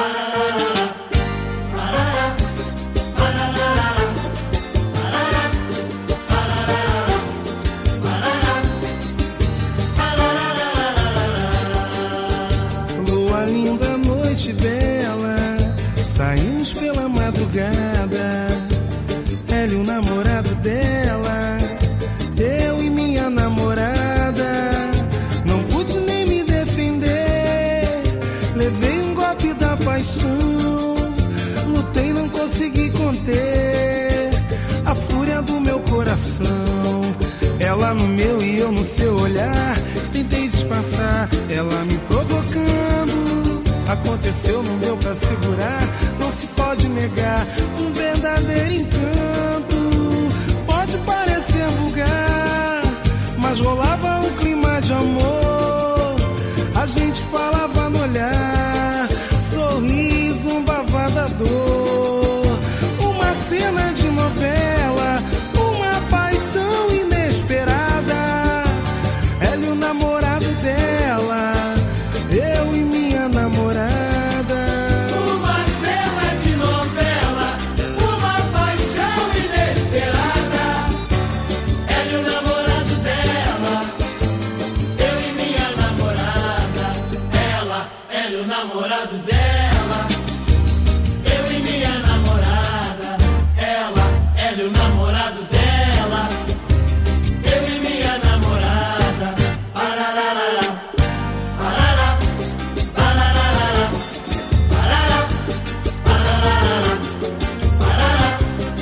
Lua linda, noite bela, saímos pela madrugada. Hélio, namorado dela, eu e minha namorada. Não pude nem me defender, levei um golpe da paixão. Lutei, não consegui conter a fúria do meu coração. Ela no meu e eu no seu olhar, tentei disfarçar, ela me provocando. Aconteceu, não deu pra segurar, não se pode negar, um verdadeiro encanto. Pode parecer vulgar, mas rolava um clima de amor. A gente falava no olhar, sorriso, um bavada dor. Uma cena de novela, uma paixão inesperada. Ele o namorado dela, eu e minha namorada. Uma cena de novela, uma paixão inesperada. Ele o namorado dela, eu e minha namorada. Ela, ele o namorado dela, eu e minha namorada. Ela, ele o namorado dela, eu e minha namorada. Parararara, parará, parararara, parará, parararara, parará,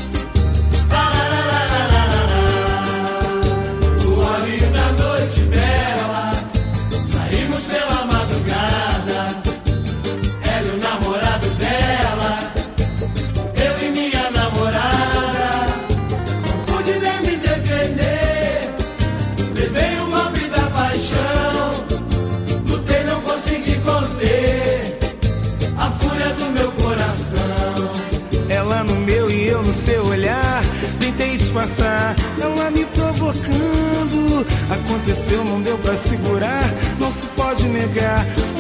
parararara. Lua linda, noite bela, saímos pela madrugada. Ele o namorado dela, eu e minha namorada. Não pude nem me defender, levei o golpe da paixão. Lutei, não consegui conter a fúria do meu coração. Ela no meu e eu no seu olhar, tentei disfarçar, ela me provocando. Aconteceu, não deu pra segurar, não se pode negar,